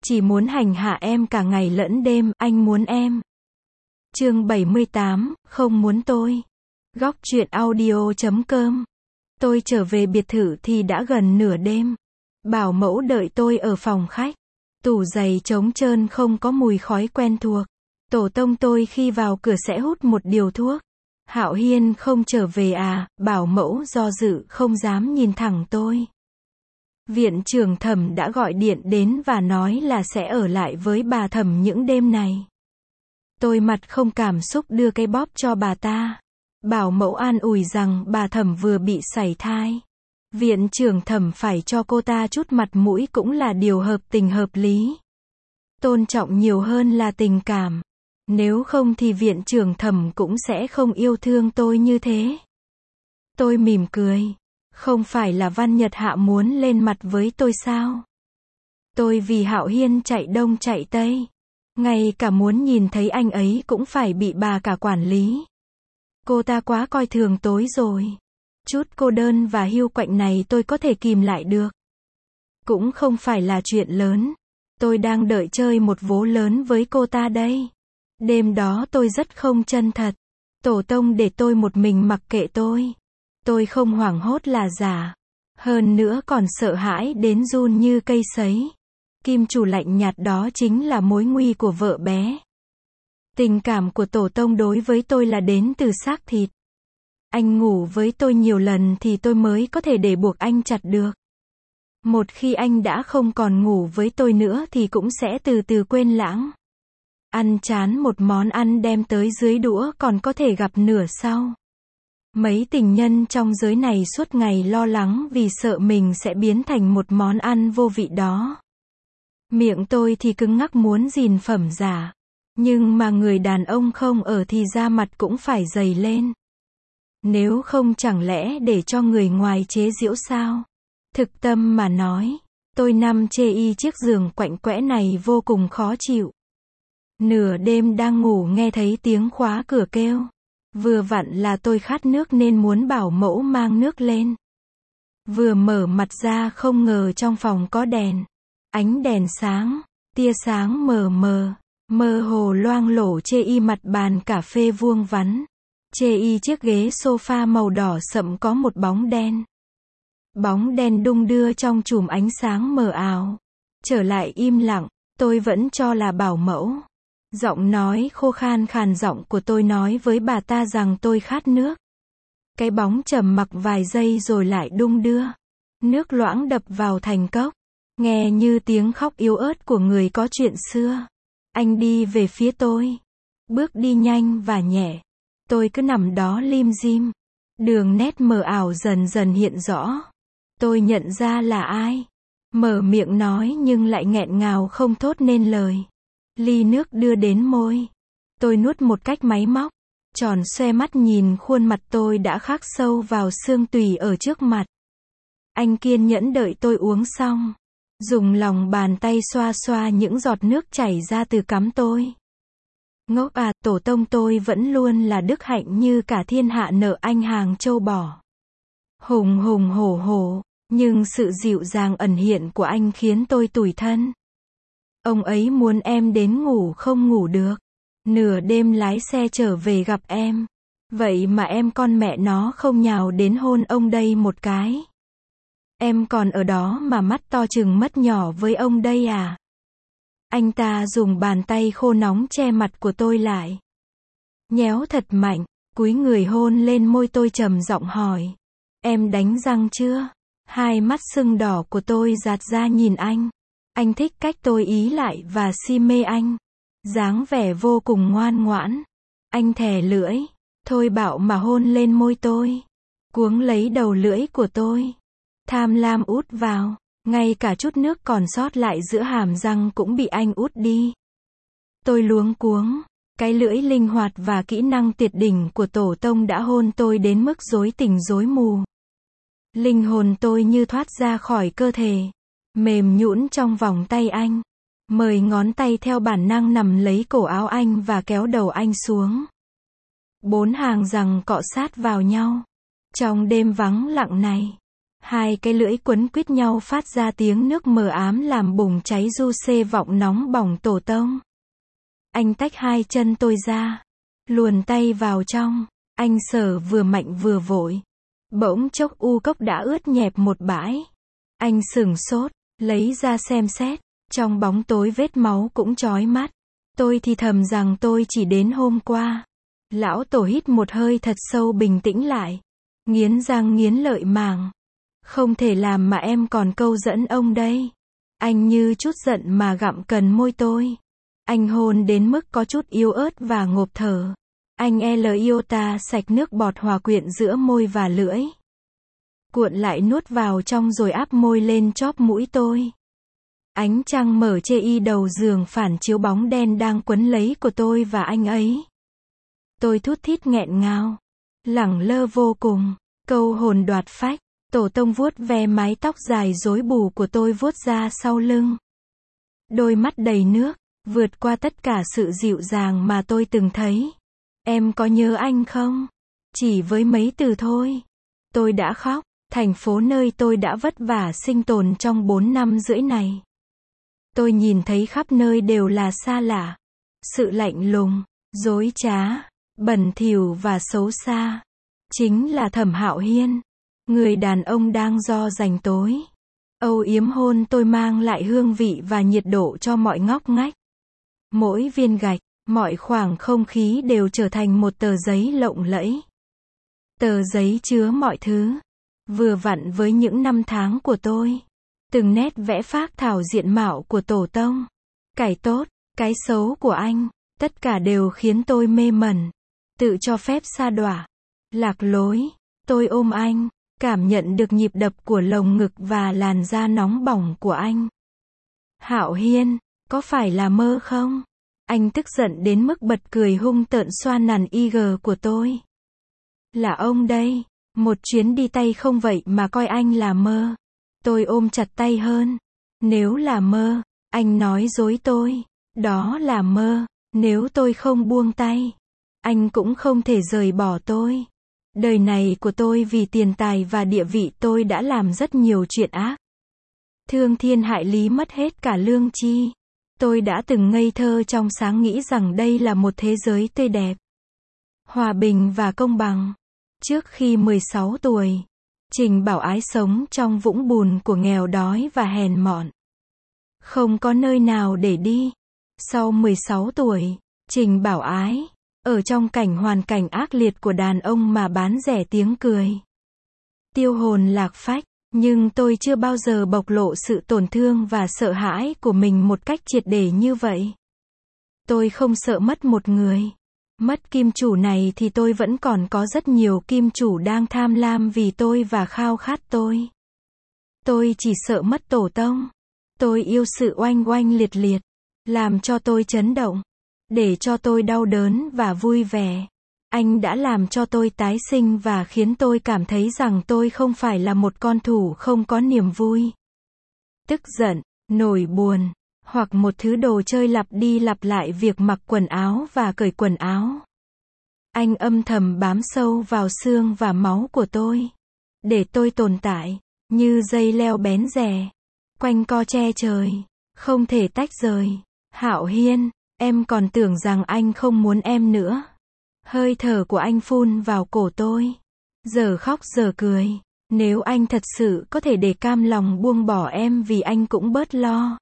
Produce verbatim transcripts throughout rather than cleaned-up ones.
chỉ muốn hành hạ em cả ngày lẫn đêm, anh muốn em. Chương bảy mươi tám, không muốn tôi. Góc truyện audio chấm com. Tôi trở về biệt thự thì đã gần nửa đêm. Bảo mẫu đợi tôi ở phòng khách. Tủ giày trống trơn không có mùi khói quen thuộc. Tổ tông tôi khi vào cửa sẽ hút một điều thuốc. Hạo Hiên không trở về à, bảo mẫu do dự không dám nhìn thẳng tôi. Viện trưởng Thẩm đã gọi điện đến và nói là sẽ ở lại với bà Thẩm những đêm này. Tôi mặt không cảm xúc đưa cái bóp cho bà ta. Bảo mẫu an ủi rằng bà Thẩm vừa bị sảy thai. Viện trưởng Thẩm phải cho cô ta chút mặt mũi cũng là điều hợp tình hợp lý. Tôn trọng nhiều hơn là tình cảm. Nếu không thì viện trưởng Thẩm cũng sẽ không yêu thương tôi như thế. Tôi mỉm cười. Không phải là Văn Nhật Hạ muốn lên mặt với tôi sao? Tôi vì Hạo Hiên chạy đông chạy tây. Ngay cả muốn nhìn thấy anh ấy cũng phải bị bà cả quản lý. Cô ta quá coi thường tôi rồi. Chút cô đơn và hiu quạnh này tôi có thể kìm lại được. Cũng không phải là chuyện lớn. Tôi đang đợi chơi một vố lớn với cô ta đây. Đêm đó tôi rất không chân thật. Tổ tông để tôi một mình mặc kệ tôi. Tôi không hoảng hốt là giả. Hơn nữa còn sợ hãi đến run như cây sấy. Kim chủ lạnh nhạt đó chính là mối nguy của vợ bé. Tình cảm của tổ tông đối với tôi là đến từ xác thịt. Anh ngủ với tôi nhiều lần thì tôi mới có thể để buộc anh chặt được. Một khi anh đã không còn ngủ với tôi nữa thì cũng sẽ từ từ quên lãng. Ăn chán một món ăn đem tới dưới đũa còn có thể gặp nửa sau. Mấy tình nhân trong giới này suốt ngày lo lắng vì sợ mình sẽ biến thành một món ăn vô vị đó. Miệng tôi thì cứng ngắc muốn gìn phẩm giả. Nhưng mà người đàn ông không ở thì da mặt cũng phải dày lên. Nếu không chẳng lẽ để cho người ngoài chế giễu sao? Thực tâm mà nói, tôi nằm chê y chiếc giường quạnh quẽ này vô cùng khó chịu. Nửa đêm đang ngủ nghe thấy tiếng khóa cửa kêu. Vừa vặn là tôi khát nước nên muốn bảo mẫu mang nước lên. Vừa mở mặt ra không ngờ trong phòng có đèn. Ánh đèn sáng, tia sáng mờ mờ, mơ hồ loang lổ chê y mặt bàn cà phê vuông vắn. Chê y chiếc ghế sofa màu đỏ sậm có một bóng đen. Bóng đen đung đưa trong chùm ánh sáng mờ ảo. Trở lại im lặng, tôi vẫn cho là bảo mẫu. Giọng nói khô khan khàn giọng của tôi nói với bà ta rằng tôi khát nước. Cái bóng trầm mặc vài giây rồi lại đung đưa. Nước loãng đập vào thành cốc. Nghe như tiếng khóc yếu ớt của người có chuyện xưa. Anh đi về phía tôi. Bước đi nhanh và nhẹ. Tôi cứ nằm đó lim dim. Đường nét mờ ảo dần dần hiện rõ. Tôi nhận ra là ai. Mở miệng nói nhưng lại nghẹn ngào không thốt nên lời. Ly nước đưa đến môi. Tôi nuốt một cách máy móc. Tròn xoe mắt nhìn khuôn mặt tôi đã khắc sâu vào xương tủy ở trước mặt. Anh kiên nhẫn đợi tôi uống xong. Dùng lòng bàn tay xoa xoa những giọt nước chảy ra từ cắm tôi. Ngốc à, tổ tông tôi vẫn luôn là đức hạnh như cả thiên hạ nợ anh hàng châu bò. Hùng hùng hổ hổ, nhưng sự dịu dàng ẩn hiện của anh khiến tôi tủi thân. Ông ấy muốn em đến ngủ không ngủ được. Nửa đêm lái xe trở về gặp em. Vậy mà em con mẹ nó không nhào đến hôn ông đây một cái. Em còn ở đó mà mắt to chừng mất nhỏ với ông đây à? Anh ta dùng bàn tay khô nóng che mặt của tôi lại. Nhéo thật mạnh, cúi người hôn lên môi tôi trầm giọng hỏi. Em đánh răng chưa? Hai mắt sưng đỏ của tôi dạt ra nhìn anh. Anh thích cách tôi ý lại và si mê anh. Dáng vẻ vô cùng ngoan ngoãn. Anh thè lưỡi, thôi bạo mà hôn lên môi tôi. Cuống lấy đầu lưỡi của tôi. Tham lam út vào. Ngay cả chút nước còn sót lại giữa hàm răng cũng bị anh út đi. Tôi luống cuống. Cái lưỡi linh hoạt và kỹ năng tuyệt đỉnh của tổ tông đã hôn tôi đến mức rối tình rối mù. Linh hồn tôi như thoát ra khỏi cơ thể. Mềm nhũn trong vòng tay anh. Mời ngón tay theo bản năng nằm lấy cổ áo anh và kéo đầu anh xuống. Bốn hàng răng cọ sát vào nhau. Trong đêm vắng lặng này. Hai cái lưỡi quấn quýt nhau phát ra tiếng nước mờ ám làm bùng cháy du xê vọng nóng bỏng tổ tông. Anh tách hai chân tôi ra, luồn tay vào trong, anh sờ vừa mạnh vừa vội. Bỗng chốc u cốc đã ướt nhẹp một bãi. Anh sửng sốt, lấy ra xem xét, trong bóng tối vết máu cũng chói mắt. Tôi thì thầm rằng tôi chỉ đến hôm qua. Lão tổ hít một hơi thật sâu bình tĩnh lại. Nghiến răng nghiến lợi màng. Không thể làm mà em còn câu dẫn ông đây. Anh như chút giận mà gặm cần môi tôi. Anh hôn đến mức có chút yếu ớt và ngộp thở. Anh L iota sạch nước bọt hòa quyện giữa môi và lưỡi. Cuộn lại nuốt vào trong rồi áp môi lên chóp mũi tôi. Ánh trăng mở chê y đầu giường phản chiếu bóng đen đang quấn lấy của tôi và anh ấy. Tôi thút thít nghẹn ngào. Lẳng lơ vô cùng. Câu hồn đoạt phách. Tổ tông vuốt ve mái tóc dài rối bù của tôi vuốt ra sau lưng. Đôi mắt đầy nước, vượt qua tất cả sự dịu dàng mà tôi từng thấy. Em có nhớ anh không? Chỉ với mấy từ thôi. Tôi đã khóc. Thành phố nơi tôi đã vất vả sinh tồn trong bốn năm rưỡi này. Tôi nhìn thấy khắp nơi đều là xa lạ. Sự lạnh lùng, dối trá, bẩn thỉu và xấu xa. Chính là Thẩm Hạo Hiên. Người đàn ông đang do dành tối. Âu yếm hôn tôi mang lại hương vị và nhiệt độ cho mọi ngóc ngách. Mỗi viên gạch, mọi khoảng không khí đều trở thành một tờ giấy lộng lẫy. Tờ giấy chứa mọi thứ. Vừa vặn với những năm tháng của tôi. Từng nét vẽ phác thảo diện mạo của tổ tông. Cái tốt, cái xấu của anh. Tất cả đều khiến tôi mê mẩn. Tự cho phép sa đọa. Lạc lối. Tôi ôm anh. Cảm nhận được nhịp đập của lồng ngực và làn da nóng bỏng của anh. Hạo Hiên, có phải là mơ không? Anh tức giận đến mức bật cười hung tợn xoa nàn i giê của tôi. Là ông đây. Một chuyến đi tay không vậy mà coi anh là mơ. Tôi ôm chặt tay hơn. Nếu là mơ, anh nói dối tôi. Đó là mơ. Nếu tôi không buông tay, anh cũng không thể rời bỏ tôi. Đời này của tôi vì tiền tài và địa vị tôi đã làm rất nhiều chuyện ác. Thương thiên hại lý mất hết cả lương tri. Tôi đã từng ngây thơ trong sáng nghĩ rằng đây là một thế giới tươi đẹp. Hòa bình và công bằng. Trước khi mười sáu tuổi, Trình Bảo Ái sống trong vũng bùn của nghèo đói và hèn mọn. Không có nơi nào để đi. Sau mười sáu tuổi, Trình Bảo Ái, ở trong cảnh hoàn cảnh ác liệt của đàn ông mà bán rẻ tiếng cười. Tiêu hồn lạc phách, nhưng tôi chưa bao giờ bộc lộ sự tổn thương và sợ hãi của mình một cách triệt để như vậy. Tôi không sợ mất một người. Mất kim chủ này thì tôi vẫn còn có rất nhiều kim chủ đang tham lam vì tôi và khao khát tôi. Tôi chỉ sợ mất tổ tông. Tôi yêu sự oanh oanh liệt liệt, làm cho tôi chấn động, để cho tôi đau đớn và vui vẻ. Anh đã làm cho tôi tái sinh và khiến tôi cảm thấy rằng tôi không phải là một con thủ không có niềm vui. Tức giận, nổi buồn, hoặc một thứ đồ chơi lặp đi lặp lại việc mặc quần áo và cởi quần áo. Anh âm thầm bám sâu vào xương và máu của tôi, để tôi tồn tại, như dây leo bén rè, quanh co che trời, không thể tách rời. Hạo Hiên, em còn tưởng rằng anh không muốn em nữa. Hơi thở của anh phun vào cổ tôi. Giờ khóc giờ cười. Nếu anh thật sự có thể để cam lòng buông bỏ em vì anh cũng bớt lo.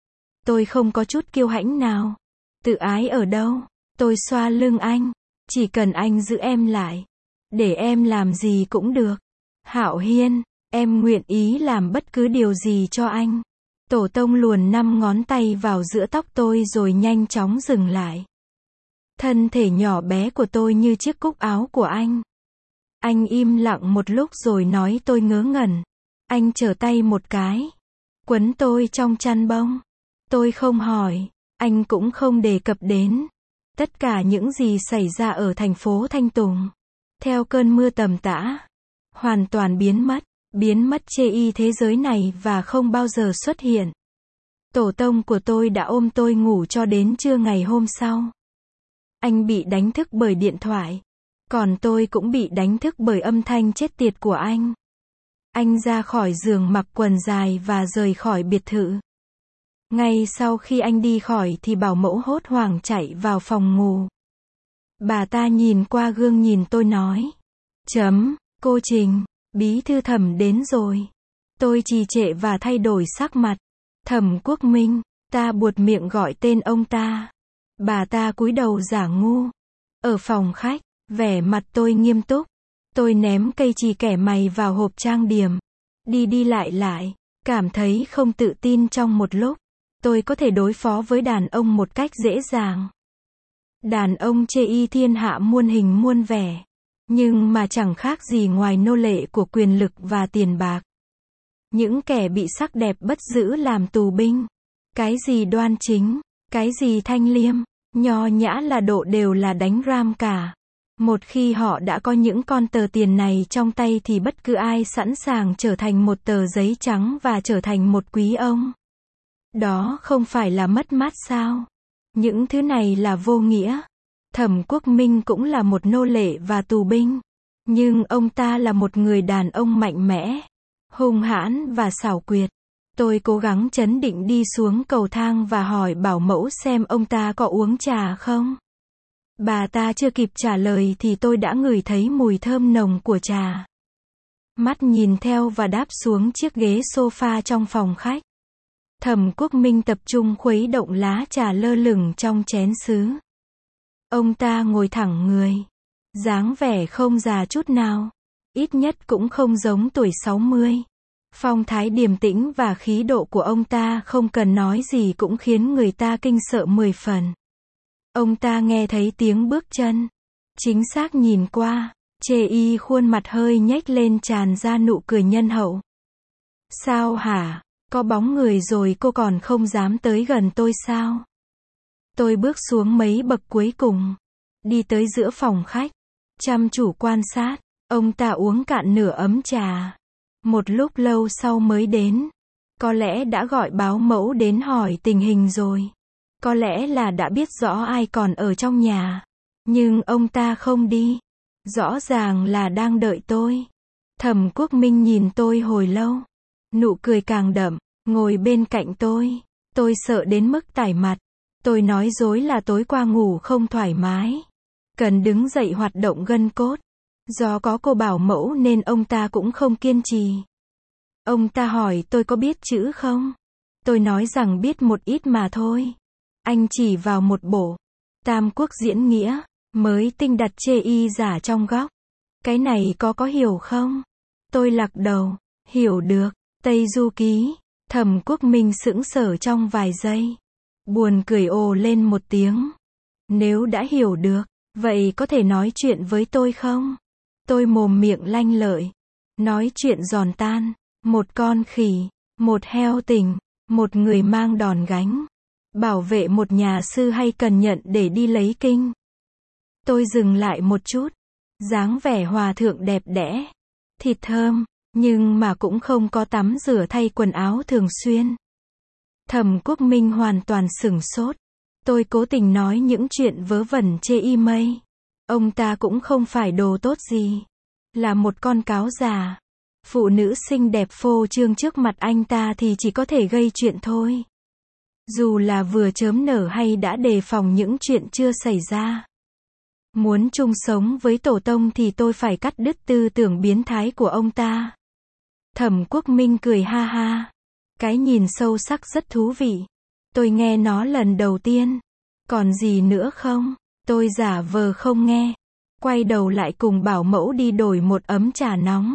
Tôi không có chút kiêu hãnh nào. Tự ái ở đâu? Tôi xoa lưng anh. Chỉ cần anh giữ em lại. Để em làm gì cũng được. Hạo Hiên, em nguyện ý làm bất cứ điều gì cho anh. Tổ tông luồn năm ngón tay vào giữa tóc tôi rồi nhanh chóng dừng lại. Thân thể nhỏ bé của tôi như chiếc cúc áo của anh. Anh im lặng một lúc rồi nói tôi ngớ ngẩn. Anh trở tay một cái. Quấn tôi trong chăn bông. Tôi không hỏi. Anh cũng không đề cập đến. Tất cả những gì xảy ra ở thành phố Thanh Tùng. Theo cơn mưa tầm tã. Hoàn toàn biến mất. Biến mất chê y thế giới này và không bao giờ xuất hiện. Tổ tông của tôi đã ôm tôi ngủ cho đến trưa ngày hôm sau. Anh bị đánh thức bởi điện thoại. Còn tôi cũng bị đánh thức bởi âm thanh chết tiệt của anh. Anh ra khỏi giường mặc quần dài và rời khỏi biệt thự. Ngay sau khi anh đi khỏi thì bảo mẫu hốt hoảng chạy vào phòng ngủ. Bà ta nhìn qua gương nhìn tôi nói. Chấm, cô Trình, bí thư Thẩm đến rồi. Tôi trì trệ và thay đổi sắc mặt. Thẩm Quốc Minh, ta buột miệng gọi tên ông ta. Bà ta cúi đầu giả ngu. Ở phòng khách, vẻ mặt tôi nghiêm túc. Tôi ném cây chì kẻ mày vào hộp trang điểm. Đi đi lại lại, cảm thấy không tự tin trong một lúc. Tôi có thể đối phó với đàn ông một cách dễ dàng. Đàn ông chê y thiên hạ muôn hình muôn vẻ. Nhưng mà chẳng khác gì ngoài nô lệ của quyền lực và tiền bạc. Những kẻ bị sắc đẹp bất giữ làm tù binh. Cái gì đoan chính, cái gì thanh liêm, nho nhã là độ đều là đánh ram cả. Một khi họ đã có những con tờ tiền này trong tay thì bất cứ ai sẵn sàng trở thành một tờ giấy trắng và trở thành một quý ông. Đó không phải là mất mát sao? Những thứ này là vô nghĩa. Thẩm Quốc Minh cũng là một nô lệ và tù binh. Nhưng ông ta là một người đàn ông mạnh mẽ, hung hãn và xảo quyệt. Tôi cố gắng trấn định đi xuống cầu thang và hỏi bảo mẫu xem ông ta có uống trà không. Bà ta chưa kịp trả lời thì tôi đã ngửi thấy mùi thơm nồng của trà. Mắt nhìn theo và đáp xuống chiếc ghế sofa trong phòng khách. Thẩm Quốc Minh tập trung khuấy động lá trà lơ lửng trong chén sứ. Ông ta ngồi thẳng người. Dáng vẻ không già chút nào. Ít nhất cũng không giống tuổi sáu mươi. Phong thái điềm tĩnh và khí độ của ông ta không cần nói gì cũng khiến người ta kinh sợ mười phần. Ông ta nghe thấy tiếng bước chân. Chính xác nhìn qua, chê y khuôn mặt hơi nhếch lên tràn ra nụ cười nhân hậu. Sao hả? Có bóng người rồi cô còn không dám tới gần tôi sao? Tôi bước xuống mấy bậc cuối cùng. Đi tới giữa phòng khách. Chăm chủ quan sát. Ông ta uống cạn nửa ấm trà. Một lúc lâu sau mới đến. Có lẽ đã gọi báo mẫu đến hỏi tình hình rồi. Có lẽ là đã biết rõ ai còn ở trong nhà. Nhưng ông ta không đi. Rõ ràng là đang đợi tôi. Thẩm Quốc Minh nhìn tôi hồi lâu. Nụ cười càng đậm. Ngồi bên cạnh tôi. Tôi sợ đến mức tái mặt. Tôi nói dối là tối qua ngủ không thoải mái. Cần đứng dậy hoạt động gân cốt. Do có cô bảo mẫu nên ông ta cũng không kiên trì. Ông ta hỏi tôi có biết chữ không? Tôi nói rằng biết một ít mà thôi. Anh chỉ vào một bộ Tam Quốc diễn nghĩa mới tinh đặt chê y giả trong góc. Cái này có có hiểu không? Tôi lắc đầu. Hiểu được. Tây Du Ký. Thẩm Quốc Minh sững sờ trong vài giây. Buồn cười ồ lên một tiếng. Nếu đã hiểu được, vậy có thể nói chuyện với tôi không? Tôi mồm miệng lanh lợi. Nói chuyện giòn tan. Một con khỉ. Một heo tỉnh. Một người mang đòn gánh. Bảo vệ một nhà sư hay cần nhận để đi lấy kinh. Tôi dừng lại một chút. Dáng vẻ hòa thượng đẹp đẽ. Thịt thơm. Nhưng mà cũng không có tắm rửa thay quần áo thường xuyên. Thẩm Quốc Minh hoàn toàn sửng sốt. Tôi cố tình nói những chuyện vớ vẩn chê y mây. Ông ta cũng không phải đồ tốt gì. Là một con cáo già. Phụ nữ xinh đẹp phô trương trước mặt anh ta thì chỉ có thể gây chuyện thôi. Dù là vừa chớm nở hay đã đề phòng những chuyện chưa xảy ra. Muốn chung sống với tổ tông thì tôi phải cắt đứt tư tưởng biến thái của ông ta. Thẩm Quốc Minh cười ha ha. Cái nhìn sâu sắc rất thú vị. Tôi nghe nó lần đầu tiên. Còn gì nữa không? Tôi giả vờ không nghe. Quay đầu lại cùng bảo mẫu đi đổi một ấm trà nóng.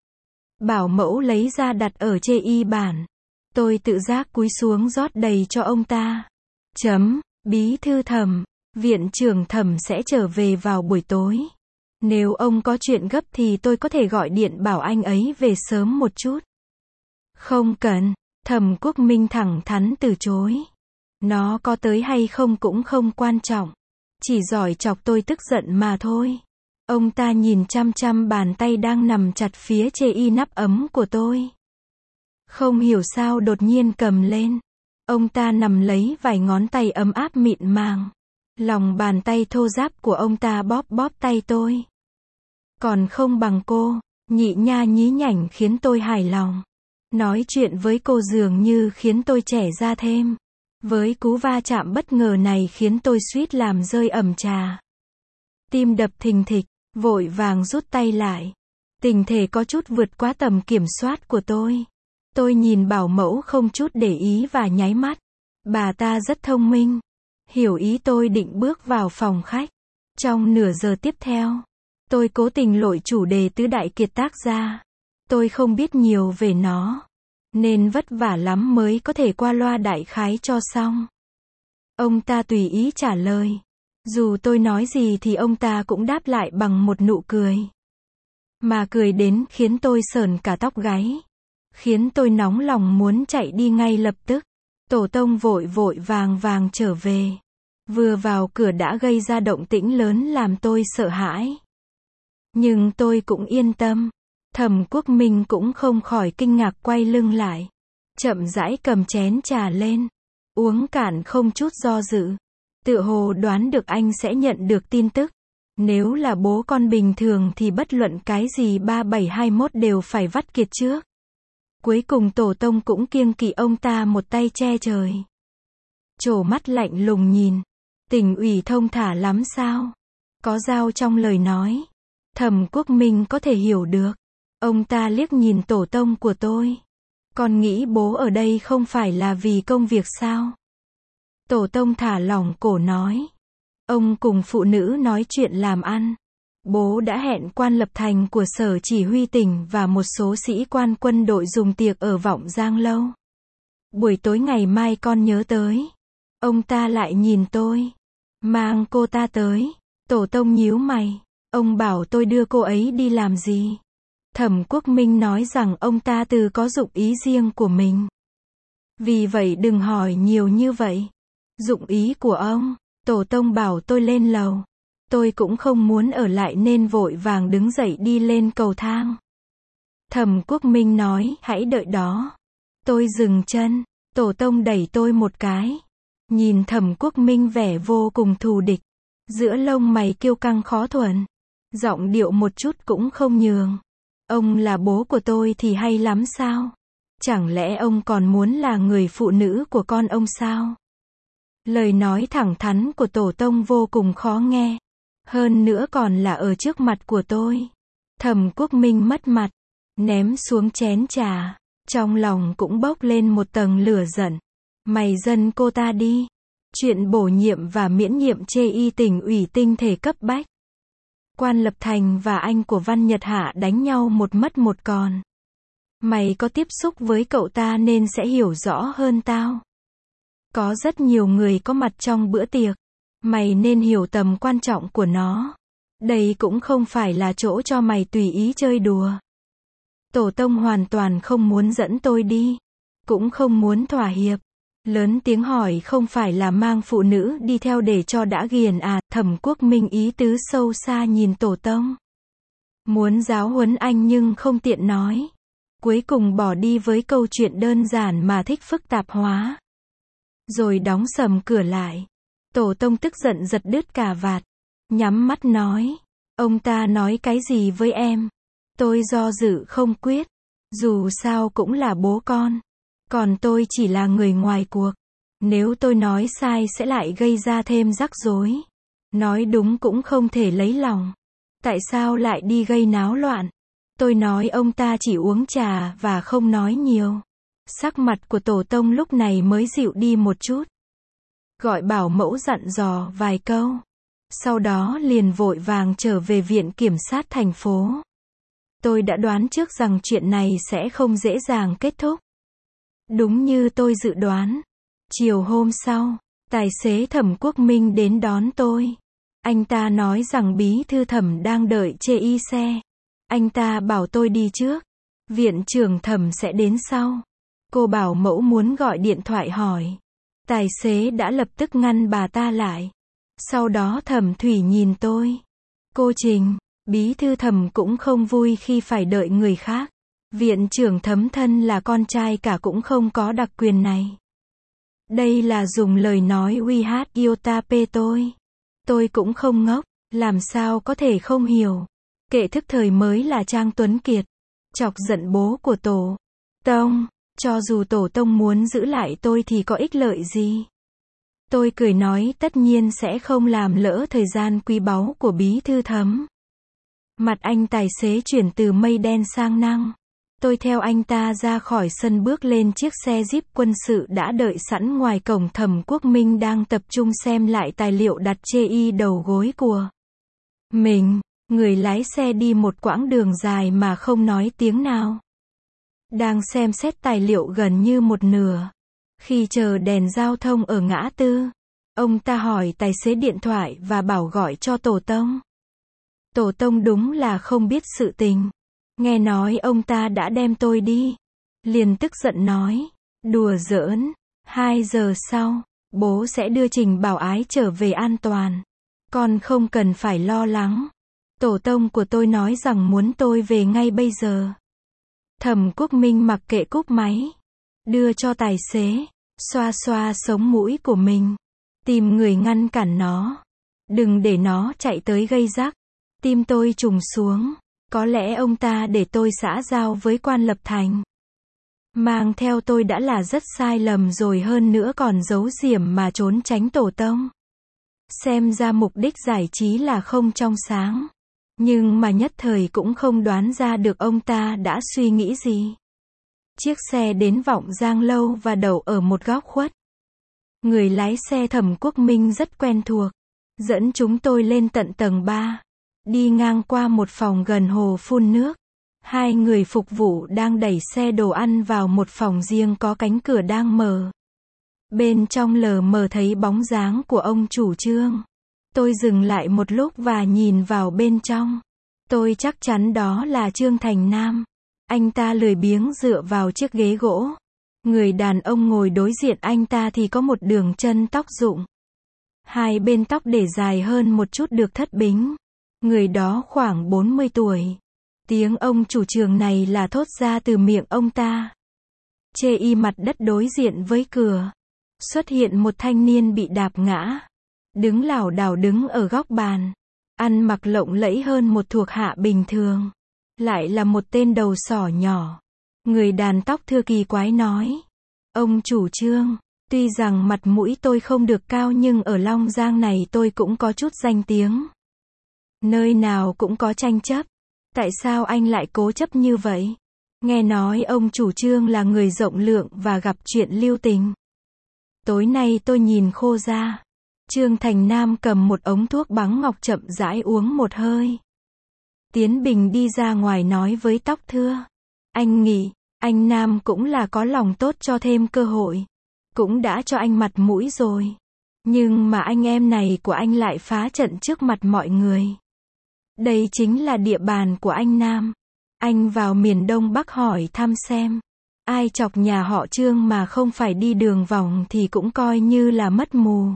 Bảo mẫu lấy ra đặt ở chê y bàn. Tôi tự giác cúi xuống rót đầy cho ông ta. Chấm, bí thư Thẩm, viện trưởng Thẩm sẽ trở về vào buổi tối. Nếu ông có chuyện gấp thì tôi có thể gọi điện bảo anh ấy về sớm một chút. Không cần, Thẩm Quốc Minh thẳng thắn từ chối. Nó có tới hay không cũng không quan trọng. Chỉ giỏi chọc tôi tức giận mà thôi. Ông ta nhìn chăm chăm bàn tay đang nằm chặt phía chê y nắp ấm của tôi. Không hiểu sao đột nhiên cầm lên. Ông ta nằm lấy vài ngón tay ấm áp mịn màng. Lòng bàn tay thô ráp của ông ta bóp bóp tay tôi. Còn không bằng cô. Nhị nha nhí nhảnh khiến tôi hài lòng. Nói chuyện với cô dường như khiến tôi trẻ ra thêm. Với cú va chạm bất ngờ này khiến tôi suýt làm rơi ẩm trà. Tim đập thình thịch, vội vàng rút tay lại. Tình thể có chút vượt quá tầm kiểm soát của tôi. Tôi nhìn bảo mẫu không chút để ý và nháy mắt. Bà ta rất thông minh. Hiểu ý tôi định bước vào phòng khách. Trong nửa giờ tiếp theo, tôi cố tình lội chủ đề tứ đại kiệt tác ra. Tôi không biết nhiều về nó, nên vất vả lắm mới có thể qua loa đại khái cho xong. Ông ta tùy ý trả lời. Dù tôi nói gì thì ông ta cũng đáp lại bằng một nụ cười. Mà cười đến khiến tôi sởn cả tóc gáy. Khiến tôi nóng lòng muốn chạy đi ngay lập tức. Tổ tông vội vội vàng vàng trở về. Vừa vào cửa đã gây ra động tĩnh lớn làm tôi sợ hãi. Nhưng tôi cũng yên tâm. Thẩm Quốc Minh cũng không khỏi kinh ngạc quay lưng lại. Chậm rãi cầm chén trà lên. Uống cạn không chút do dự. Tựa hồ đoán được anh sẽ nhận được tin tức. Nếu là bố con bình thường thì bất luận cái gì ba bảy hai mốt đều phải vắt kiệt trước. Cuối cùng tổ tông cũng kiêng kỵ ông ta một tay che trời. Trổ mắt lạnh lùng nhìn. Tỉnh ủy thông thả lắm sao? Có dao trong lời nói. Thẩm Quốc Minh có thể hiểu được. Ông ta liếc nhìn tổ tông của tôi. Con nghĩ bố ở đây không phải là vì công việc sao? Tổ tông thả lỏng cổ nói. Ông cùng phụ nữ nói chuyện làm ăn. Bố đã hẹn quan lập thành của sở chỉ huy tỉnh và một số sĩ quan quân đội dùng tiệc ở Vọng Giang Lâu. Buổi tối ngày mai con nhớ tới. Ông ta lại nhìn tôi. Mang cô ta tới. Tổ tông nhíu mày. Ông bảo tôi đưa cô ấy đi làm gì? Thẩm Quốc Minh nói rằng ông ta từ có dụng ý riêng của mình. Vì vậy đừng hỏi nhiều như vậy. Dụng ý của ông, tổ tông bảo tôi lên lầu. Tôi cũng không muốn ở lại nên vội vàng đứng dậy đi lên cầu thang. Thẩm Quốc Minh nói, hãy đợi đó. Tôi dừng chân, tổ tông đẩy tôi một cái. Nhìn Thẩm Quốc Minh vẻ vô cùng thù địch. Giữa lông mày kiêu căng khó thuần. Giọng điệu một chút cũng không nhường. Ông là bố của tôi thì hay lắm sao? Chẳng lẽ ông còn muốn là người phụ nữ của con ông sao? Lời nói thẳng thắn của tổ tông vô cùng khó nghe. Hơn nữa còn là ở trước mặt của tôi. Thẩm Quốc Minh mất mặt. Ném xuống chén trà. Trong lòng cũng bốc lên một tầng lửa giận. Mày dân cô ta đi. Chuyện bổ nhiệm và miễn nhiệm chê y tỉnh ủy tinh thể cấp bách. Quan lập thành và anh của Văn Nhật Hạ đánh nhau một mất một còn. Mày có tiếp xúc với cậu ta nên sẽ hiểu rõ hơn tao. Có rất nhiều người có mặt trong bữa tiệc. Mày nên hiểu tầm quan trọng của nó. Đây cũng không phải là chỗ cho mày tùy ý chơi đùa. Tổ tông hoàn toàn không muốn dẫn tôi đi. Cũng không muốn thỏa hiệp. Lớn tiếng hỏi không phải là mang phụ nữ đi theo để cho đã ghiền à? Thẩm Quốc Minh ý tứ sâu xa nhìn tổ tông. Muốn giáo huấn anh nhưng không tiện nói. Cuối cùng bỏ đi với câu chuyện đơn giản mà thích phức tạp hóa. Rồi đóng sầm cửa lại. Tổ tông tức giận giật đứt cà vạt. Nhắm mắt nói. Ông ta nói cái gì với em? Tôi do dự không quyết. Dù sao cũng là bố con. Còn tôi chỉ là người ngoài cuộc. Nếu tôi nói sai sẽ lại gây ra thêm rắc rối. Nói đúng cũng không thể lấy lòng. Tại sao lại đi gây náo loạn? Tôi nói ông ta chỉ uống trà và không nói nhiều. Sắc mặt của tổ tông lúc này mới dịu đi một chút. Gọi bảo mẫu dặn dò vài câu. Sau đó liền vội vàng trở về viện kiểm sát thành phố. Tôi đã đoán trước rằng chuyện này sẽ không dễ dàng kết thúc. Đúng như tôi dự đoán. Chiều hôm sau, tài xế Thẩm Quốc Minh đến đón tôi. Anh ta nói rằng bí thư Thẩm đang đợi chê y xe. Anh ta bảo tôi đi trước. Viện trưởng Thẩm sẽ đến sau. Cô bảo mẫu muốn gọi điện thoại hỏi. Tài xế đã lập tức ngăn bà ta lại. Sau đó Thẩm Thủy nhìn tôi. Cô Trình, bí thư Thẩm cũng không vui khi phải đợi người khác. Viện trưởng Thẩm thân là con trai cả cũng không có đặc quyền này. Đây là dùng lời nói uy hát Iota P tôi. Tôi cũng không ngốc, làm sao có thể không hiểu. Kệ thức thời mới là Trang Tuấn Kiệt. Chọc giận bố của Tổ Tông. Cho dù Tổ Tông muốn giữ lại tôi thì có ích lợi gì? Tôi cười nói tất nhiên sẽ không làm lỡ thời gian quý báu của Bí Thư Thấm. Mặt anh tài xế chuyển từ mây đen sang nắng. Tôi theo anh ta ra khỏi sân bước lên chiếc xe Jeep quân sự đã đợi sẵn ngoài cổng. Thẩm Quốc Minh đang tập trung xem lại tài liệu đặt chê y đầu gối của mình. Người lái xe đi một quãng đường dài mà không nói tiếng nào. Đang xem xét tài liệu gần như một nửa. Khi chờ đèn giao thông ở ngã tư, ông ta hỏi tài xế điện thoại và bảo gọi cho Tổ Tông. Tổ Tông đúng là không biết sự tình. Nghe nói ông ta đã đem tôi đi. Liền tức giận nói. Đùa giỡn. Hai giờ sau, bố sẽ đưa Trình Bảo Ái trở về an toàn. Con không cần phải lo lắng. Tổ Tông của tôi nói rằng muốn tôi về ngay bây giờ. Thẩm Quốc Minh mặc kệ cúp máy. Đưa cho tài xế. Xoa xoa sống mũi của mình. Tìm người ngăn cản nó. Đừng để nó chạy tới gây rắc. Tim tôi trùng xuống. Có lẽ ông ta để tôi xã giao với quan lập thành. Mang theo tôi đã là rất sai lầm rồi, hơn nữa còn giấu giểm mà trốn tránh Tổ Tông. Xem ra mục đích giải trí là không trong sáng. Nhưng mà nhất thời cũng không đoán ra được ông ta đã suy nghĩ gì. Chiếc xe đến Vọng Giang lâu và đậu ở một góc khuất. Người lái xe Thẩm Quốc Minh rất quen thuộc. Dẫn chúng tôi lên tận tầng ba. Đi ngang qua một phòng gần hồ phun nước. Hai người phục vụ đang đẩy xe đồ ăn vào một phòng riêng có cánh cửa đang mở. Bên trong lờ mờ thấy bóng dáng của ông chủ Trương. Tôi dừng lại một lúc và nhìn vào bên trong. Tôi chắc chắn đó là Trương Thành Nam. Anh ta lười biếng dựa vào chiếc ghế gỗ. Người đàn ông ngồi đối diện anh ta thì có một đường chân tóc rụng. Hai bên tóc để dài hơn một chút được thất bính. Người đó khoảng bốn mươi tuổi. Tiếng ông chủ trường này là thốt ra từ miệng ông ta. Chê y mặt đất đối diện với cửa. Xuất hiện một thanh niên bị đạp ngã. Đứng lảo đảo đứng ở góc bàn. Ăn mặc lộng lẫy hơn một thuộc hạ bình thường. Lại là một tên đầu sỏ nhỏ. Người đàn tóc thưa kỳ quái nói. Ông chủ Trương, tuy rằng mặt mũi tôi không được cao nhưng ở Long Giang này tôi cũng có chút danh tiếng. Nơi nào cũng có tranh chấp. Tại sao anh lại cố chấp như vậy? Nghe nói ông chủ Trương là người rộng lượng và gặp chuyện lưu tình. Tối nay tôi nhìn khô ra. Trương Thành Nam cầm một ống thuốc bắn ngọc chậm rãi uống một hơi. Tiến Bình đi ra ngoài nói với tóc thưa. Anh nghĩ, anh Nam cũng là có lòng tốt cho thêm cơ hội. Cũng đã cho anh mặt mũi rồi. Nhưng mà anh em này của anh lại phá trận trước mặt mọi người. Đây chính là địa bàn của anh Nam. Anh vào miền Đông Bắc hỏi thăm xem. Ai chọc nhà họ Trương mà không phải đi đường vòng thì cũng coi như là mất mù.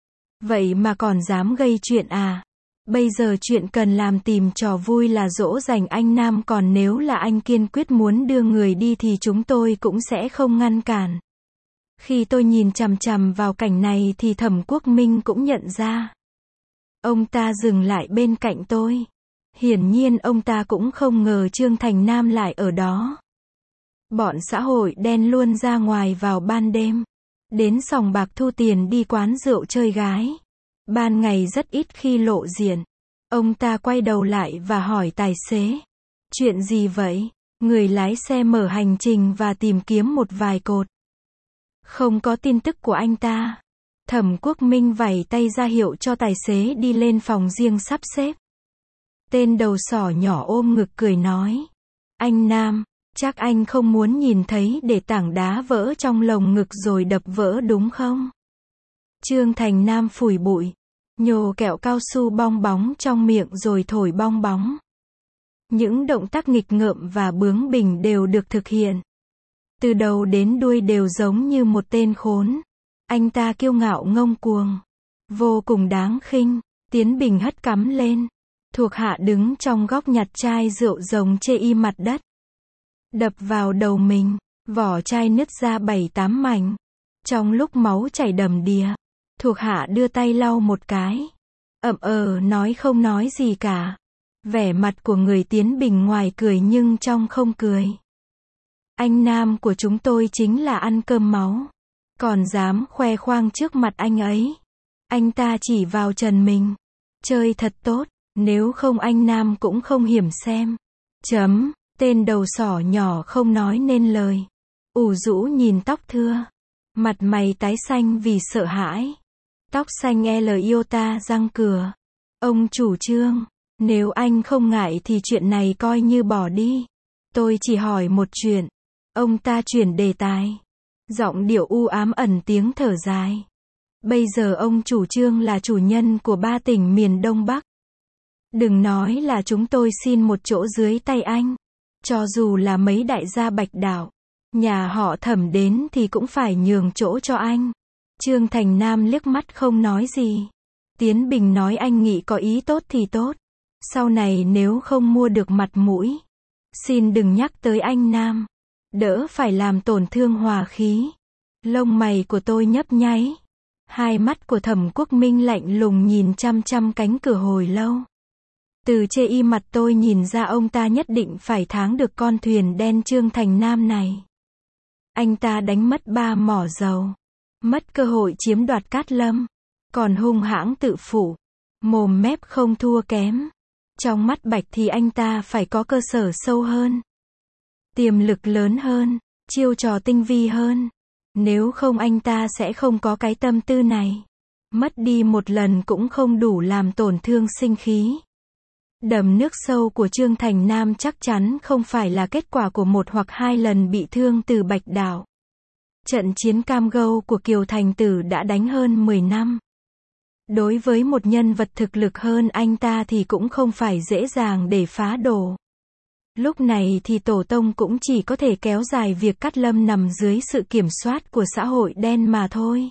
Vậy mà còn dám gây chuyện à? Bây giờ chuyện cần làm tìm trò vui là dỗ dành anh Nam, còn nếu là anh kiên quyết muốn đưa người đi thì chúng tôi cũng sẽ không ngăn cản. Khi tôi nhìn chằm chằm vào cảnh này thì Thẩm Quốc Minh cũng nhận ra. Ông ta dừng lại bên cạnh tôi. Hiển nhiên ông ta cũng không ngờ Trương Thành Nam lại ở đó. Bọn xã hội đen luôn ra ngoài vào ban đêm. Đến sòng bạc thu tiền, đi quán rượu chơi gái. Ban ngày rất ít khi lộ diện. Ông ta quay đầu lại và hỏi tài xế. Chuyện gì vậy? Người lái xe mở hành trình và tìm kiếm một vài cột. Không có tin tức của anh ta. Thẩm Quốc Minh vẩy tay ra hiệu cho tài xế đi lên phòng riêng sắp xếp. Tên đầu sỏ nhỏ ôm ngực cười nói. Anh Nam, chắc anh không muốn nhìn thấy để tảng đá vỡ trong lồng ngực rồi đập vỡ đúng không? Trương Thành Nam phủi bụi. Nhổ kẹo cao su bong bóng trong miệng rồi thổi bong bóng. Những động tác nghịch ngợm và bướng bỉnh đều được thực hiện. Từ đầu đến đuôi đều giống như một tên khốn. Anh ta kiêu ngạo ngông cuồng. Vô cùng đáng khinh. Tiến Bình hất cắm lên. Thuộc hạ đứng trong góc nhặt chai rượu rồng chê y mặt đất. Đập vào đầu mình. Vỏ chai nứt ra bảy tám mảnh. Trong lúc máu chảy đầm đìa. Thuộc hạ đưa tay lau một cái. Ậm ờ nói không nói gì cả. Vẻ mặt của người Tiến Bình ngoài cười nhưng trong không cười. Anh Nam của chúng tôi chính là ăn cơm máu. Còn dám khoe khoang trước mặt anh ấy. Anh ta chỉ vào trần mình. Chơi thật tốt, nếu không anh Nam cũng không hiểm xem. Chấm, tên đầu sỏ nhỏ không nói nên lời. Ủ rũ nhìn tóc thưa. Mặt mày tái xanh vì sợ hãi. Tóc xanh L iota răng cửa. Ông chủ Trương, nếu anh không ngại thì chuyện này coi như bỏ đi. Tôi chỉ hỏi một chuyện. Ông ta chuyển đề tài. Giọng điệu u ám ẩn tiếng thở dài. Bây giờ ông chủ Trương là chủ nhân của ba tỉnh miền Đông Bắc. Đừng nói là chúng tôi xin một chỗ dưới tay anh. Cho dù là mấy đại gia Bạch Đảo, nhà họ Thẩm đến thì cũng phải nhường chỗ cho anh. Trương Thành Nam liếc mắt không nói gì. Tiến Bình nói anh nghĩ có ý tốt thì tốt. Sau này nếu không mua được mặt mũi, xin đừng nhắc tới anh Nam. Đỡ phải làm tổn thương hòa khí. Lông mày của tôi nhấp nháy. Hai mắt của Thẩm Quốc Minh lạnh lùng nhìn chăm chăm cánh cửa hồi lâu. Từ chê y mặt tôi nhìn ra ông ta nhất định phải thắng được con thuyền đen Trương Thành Nam này. Anh ta đánh mất ba mỏ dầu. Mất cơ hội chiếm đoạt Cát Lâm. Còn hung hãng tự phụ. Mồm mép không thua kém. Trong mắt Bạch thì anh ta phải có cơ sở sâu hơn. Tiềm lực lớn hơn. Chiêu trò tinh vi hơn. Nếu không anh ta sẽ không có cái tâm tư này. Mất đi một lần cũng không đủ làm tổn thương sinh khí. Đầm nước sâu của Trương Thành Nam chắc chắn không phải là kết quả của một hoặc hai lần bị thương từ Bạch Đảo. Trận chiến Cam Go của Kiều Thành Tử đã đánh hơn mười năm. Đối với một nhân vật thực lực hơn anh ta thì cũng không phải dễ dàng để phá đổ. Lúc này thì Tổ Tông cũng chỉ có thể kéo dài việc Cát Lâm nằm dưới sự kiểm soát của xã hội đen mà thôi.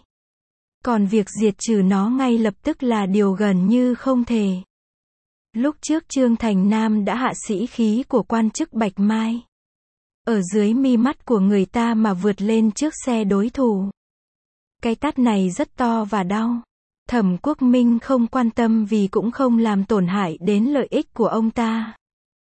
Còn việc diệt trừ nó ngay lập tức là điều gần như không thể. Lúc trước Trương Thành Nam đã hạ sĩ khí của quan chức Bạch Mai. Ở dưới mi mắt của người ta mà vượt lên trước xe đối thủ. Cái tát này rất to và đau. Thẩm Quốc Minh không quan tâm vì cũng không làm tổn hại đến lợi ích của ông ta.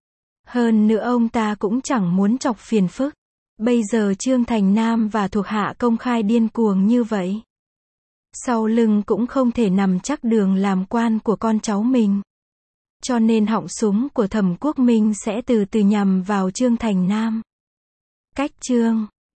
Hơn nữa ông ta cũng chẳng muốn chọc phiền phức. Bây giờ Trương Thành Nam và thuộc hạ công khai điên cuồng như vậy. Sau lưng cũng không thể nằm chắc đường làm quan của con cháu mình. Cho nên họng súng của Thẩm Quốc Minh sẽ từ từ nhằm vào Trương Thành Nam. Cách Trương